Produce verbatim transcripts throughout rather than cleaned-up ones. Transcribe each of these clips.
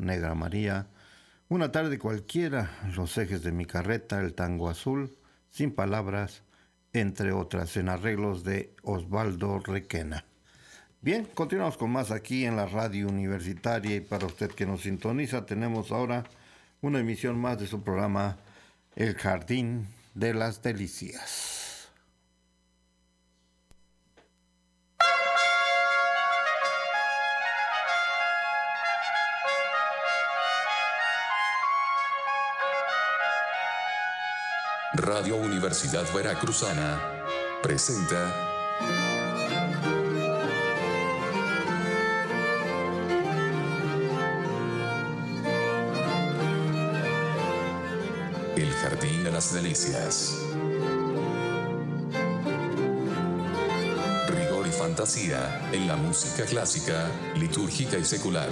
Negra María, Una tarde cualquiera, Los ejes de mi carreta, El tango azul, Sin palabras, entre otras, en arreglos de Osvaldo Requena. Bien, continuamos con más aquí en la radio universitaria, y para usted que nos sintoniza, tenemos ahora una emisión más de su programa El Jardín de las Delicias. Radio Universidad Veracruzana presenta El Jardín de las Delicias. Rigor y fantasía en la música clásica, litúrgica y secular.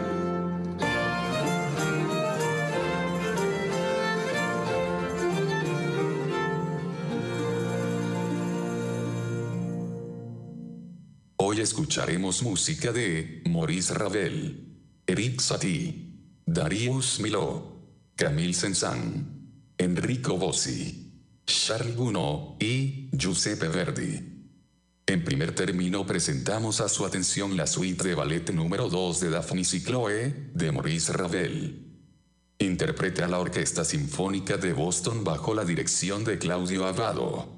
Hoy escucharemos música de Maurice Ravel, Erik Satie, Darius Milhaud, Camille Saint-Saëns, Enrico Bossi, Charles Gounod y Giuseppe Verdi. En primer término presentamos a su atención la suite de ballet número dos de Daphnis y Chloe, de Maurice Ravel. Interpreta la Orquesta Sinfónica de Boston bajo la dirección de Claudio Abbado.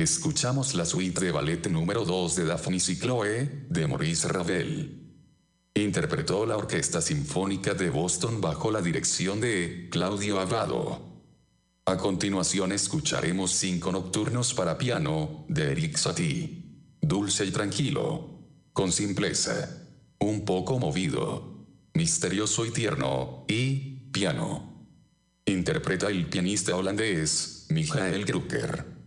escuchamos la suite de ballet número dos de Daphnis y Chloe, de Maurice Ravel. Interpretó la Orquesta Sinfónica de Boston bajo la dirección de Claudio Abbado. A continuación escucharemos cinco nocturnos para piano, de Erik Satie. Dulce y tranquilo, con simpleza, un poco movido, misterioso y tierno, y piano. Interpreta el pianista holandés, Michael Drucker.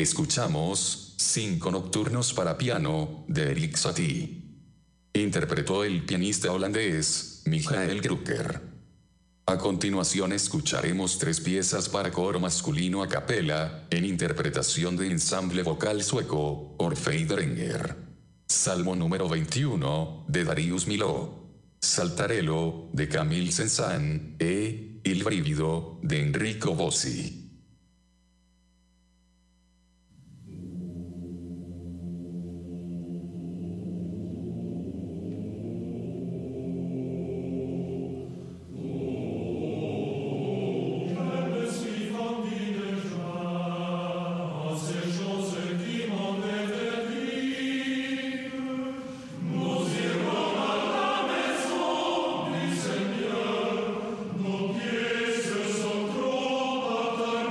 Escuchamos Cinco Nocturnos para piano de Erik Satie. Interpretó el pianista holandés Michael Drucker. A continuación escucharemos tres piezas para coro masculino a capela, en interpretación de ensamble vocal sueco, Orfei Drenger. Salmo número veintiuno, de Darius Milhaud. Saltarello, de Camille Saint-Saëns, e Il Brivido, de Enrico Bossi. Nos pies sont trop bataillés.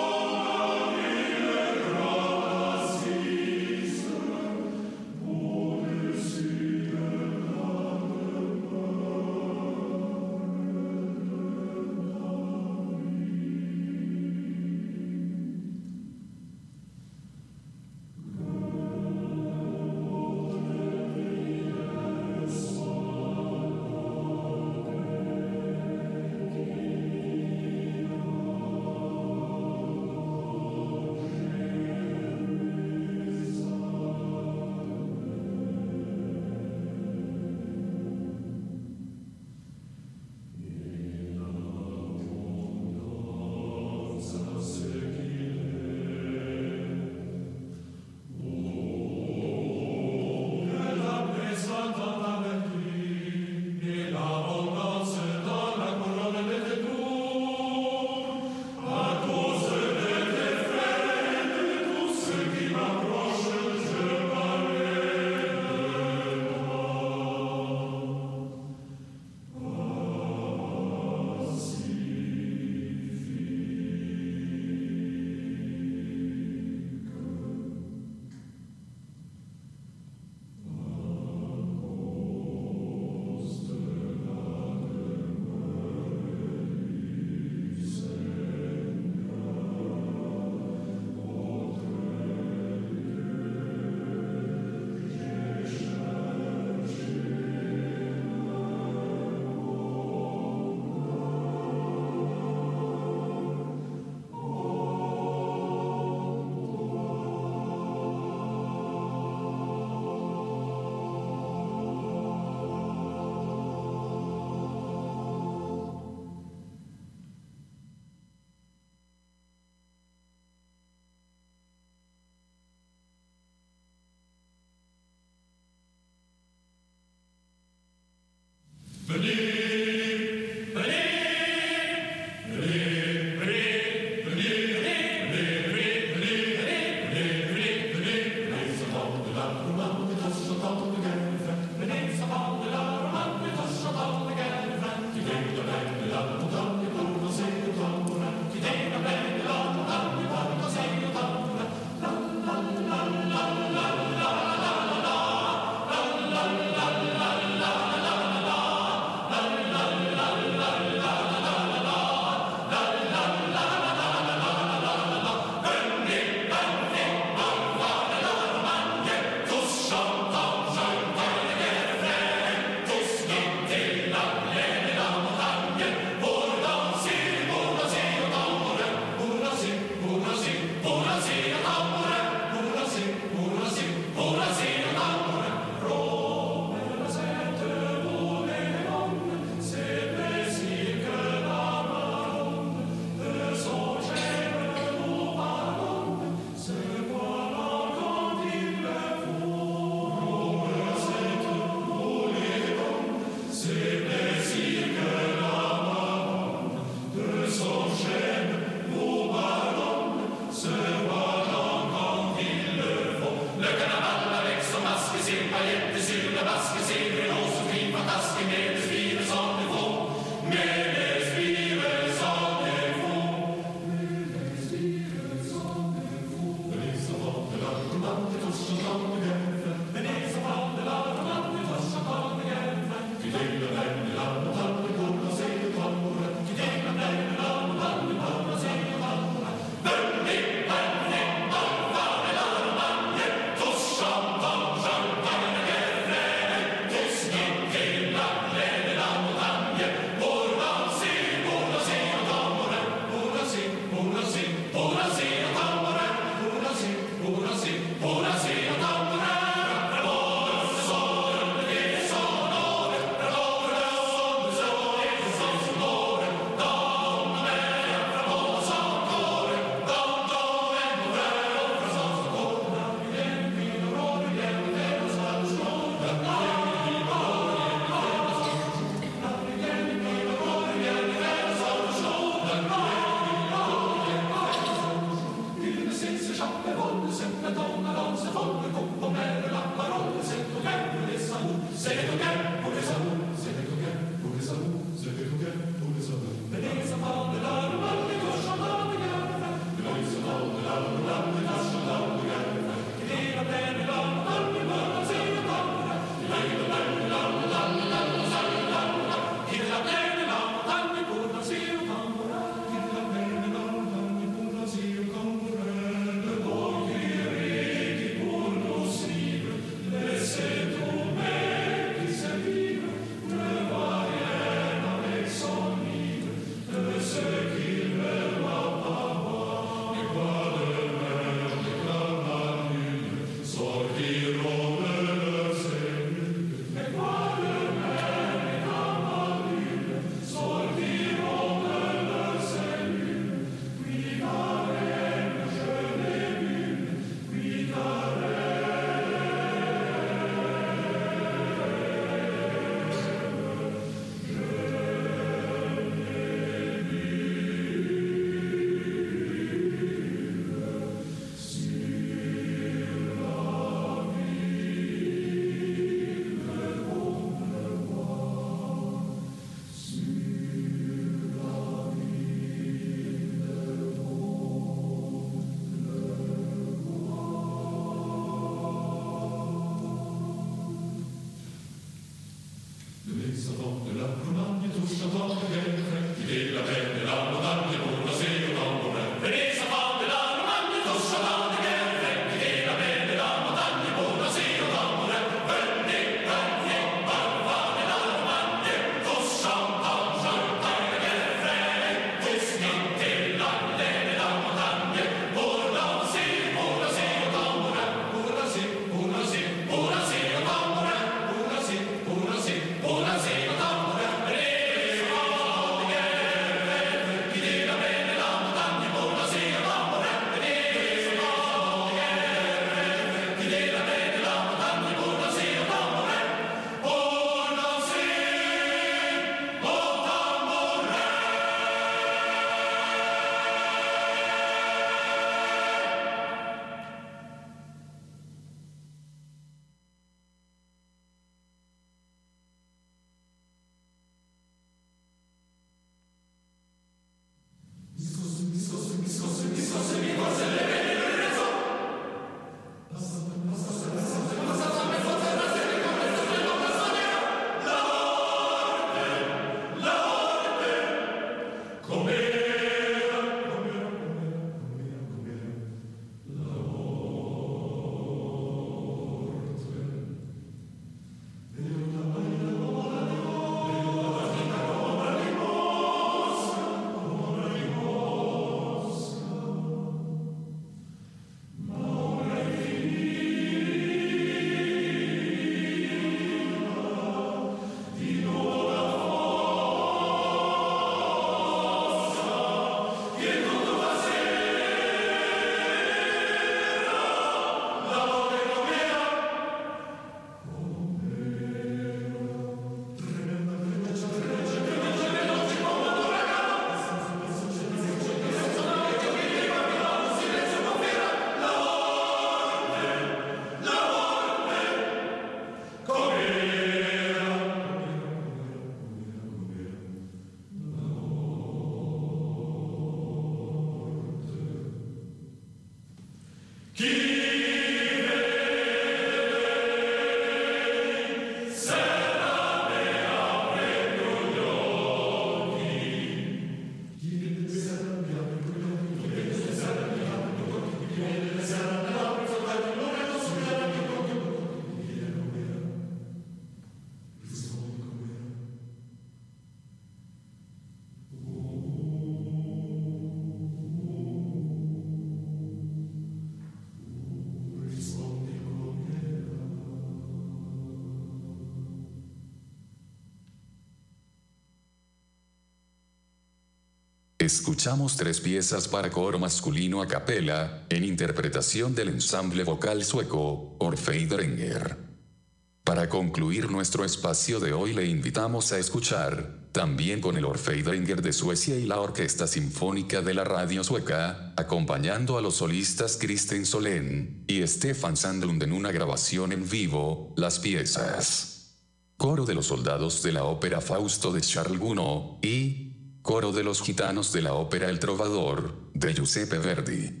Escuchamos tres piezas para coro masculino a capela, en interpretación del ensamble vocal sueco, Orfejdränger. Para concluir nuestro espacio de hoy le invitamos a escuchar, también con el Orfejdränger de Suecia y la Orquesta Sinfónica de la Radio Sueca, acompañando a los solistas Kristen Solén y Stefan Sandlund en una grabación en vivo, las piezas Coro de los Soldados de la ópera Fausto de Charles Gounod y Coro de los Gitanos de la ópera El Trovador, de Giuseppe Verdi.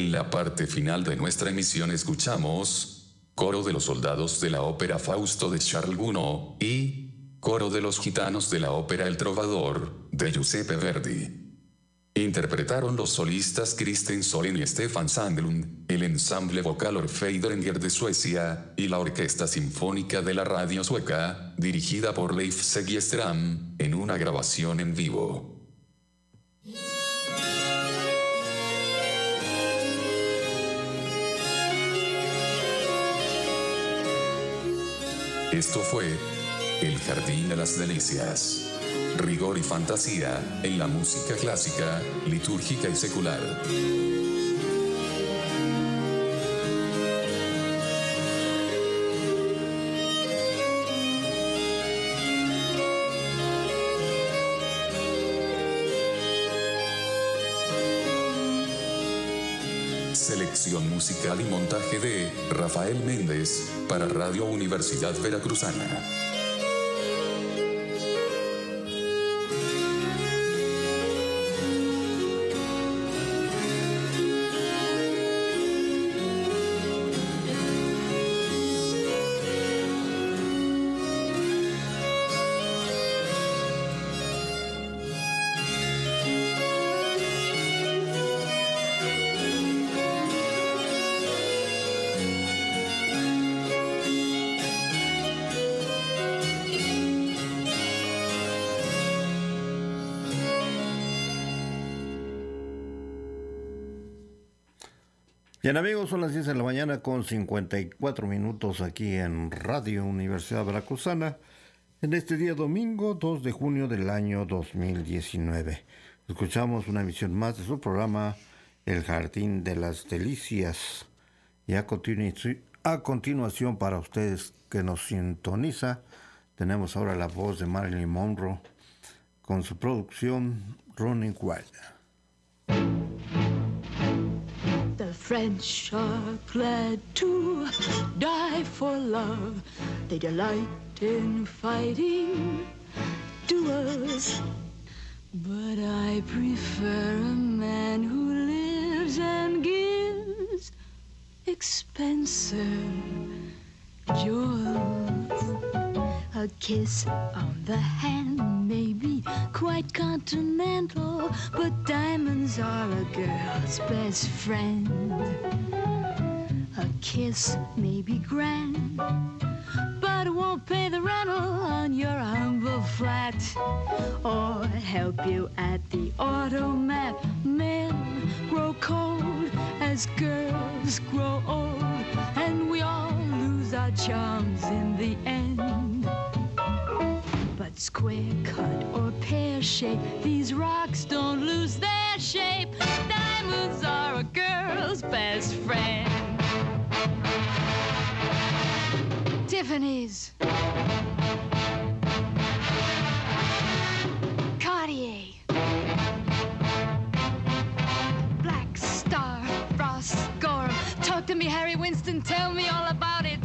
En la parte final de nuestra emisión escuchamos Coro de los Soldados de la ópera Fausto de Charles Gounod y Coro de los Gitanos de la ópera El Trovador de Giuseppe Verdi. Interpretaron los solistas Kristen Solin y Stefan Sandlund, el ensamble vocal Orfejdringer de Suecia, y la Orquesta Sinfónica de la Radio Sueca, dirigida por Leif Segerström, en una grabación en vivo. Esto fue El Jardín de las Delicias. Rigor y fantasía en la música clásica, litúrgica y secular. Selección musical y montaje de Rafael Méndez para Radio Universidad Veracruzana. Bien amigos, son las diez de la mañana con cincuenta y cuatro minutos aquí en Radio Universidad Veracruzana, en este día domingo dos de junio del año dos mil diecinueve. Escuchamos una emisión más de su programa El Jardín de las Delicias. Y a, continu- a continuación, para ustedes que nos sintoniza, tenemos ahora la voz de Marilyn Monroe con su producción Running Wild. The French are glad to die for love. They delight in fighting duels. But I prefer a man who lives and gives expensive jewels. A kiss on the hand may be quite continental, but diamonds are a girl's best friend. A kiss may be grand, but it won't pay the rental on your humble flat, or help you at the automat. Men grow cold as girls grow old, and we all lose our charms in the end. But square cut or pear shape, these rocks don't lose their shape. Diamonds are a girl's best friend. Tiffany's, Cartier, Black Star, Ross Gorham. Talk to me, Harry Winston, tell me all about it.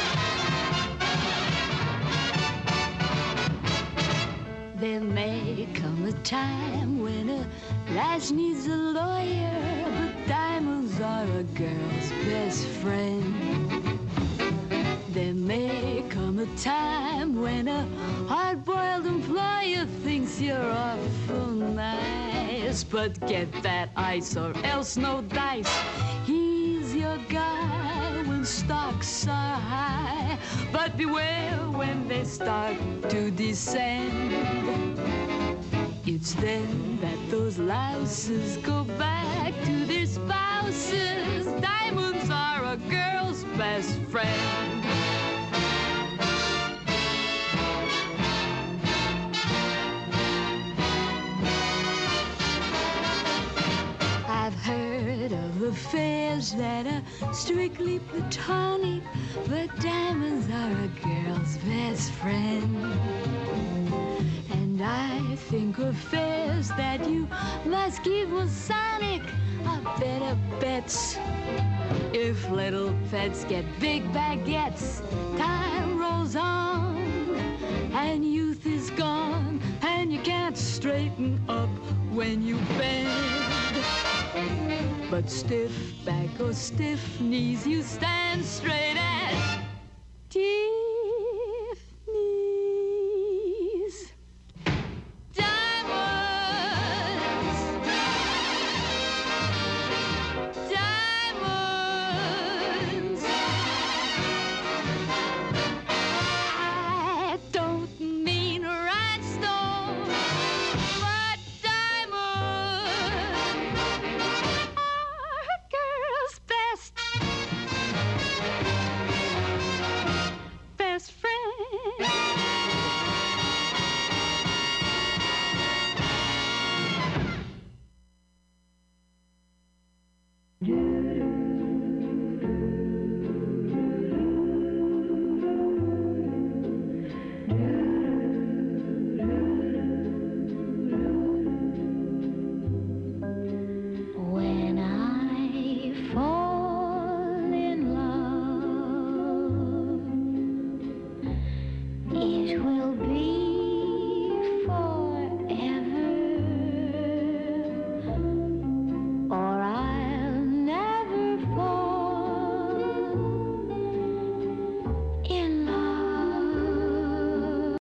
There may come a time when a lass needs a lawyer, but diamonds are a girl's best friend. There may come a time when a hard-boiled employer thinks you're awful nice, but get that ice or else no dice. He's your guy when stocks are high, but beware when they start to descend. It's then that those louses go back to their spouses. Diamonds are a girl's best friend. I've heard of affairs that are strictly platonic, but diamonds are a girl's best friend. And I think affairs that you must keep Masonic are better bets. If little pets get big baguettes, time rolls on and youth is gone, and you can't straighten up when you bend. But stiff back or stiff knees, you stand straight as Tiffany's. Diamonds, diamonds. I don't mean rhinestones, but diamonds are a girl's best, best friend. When I fall in love, it will be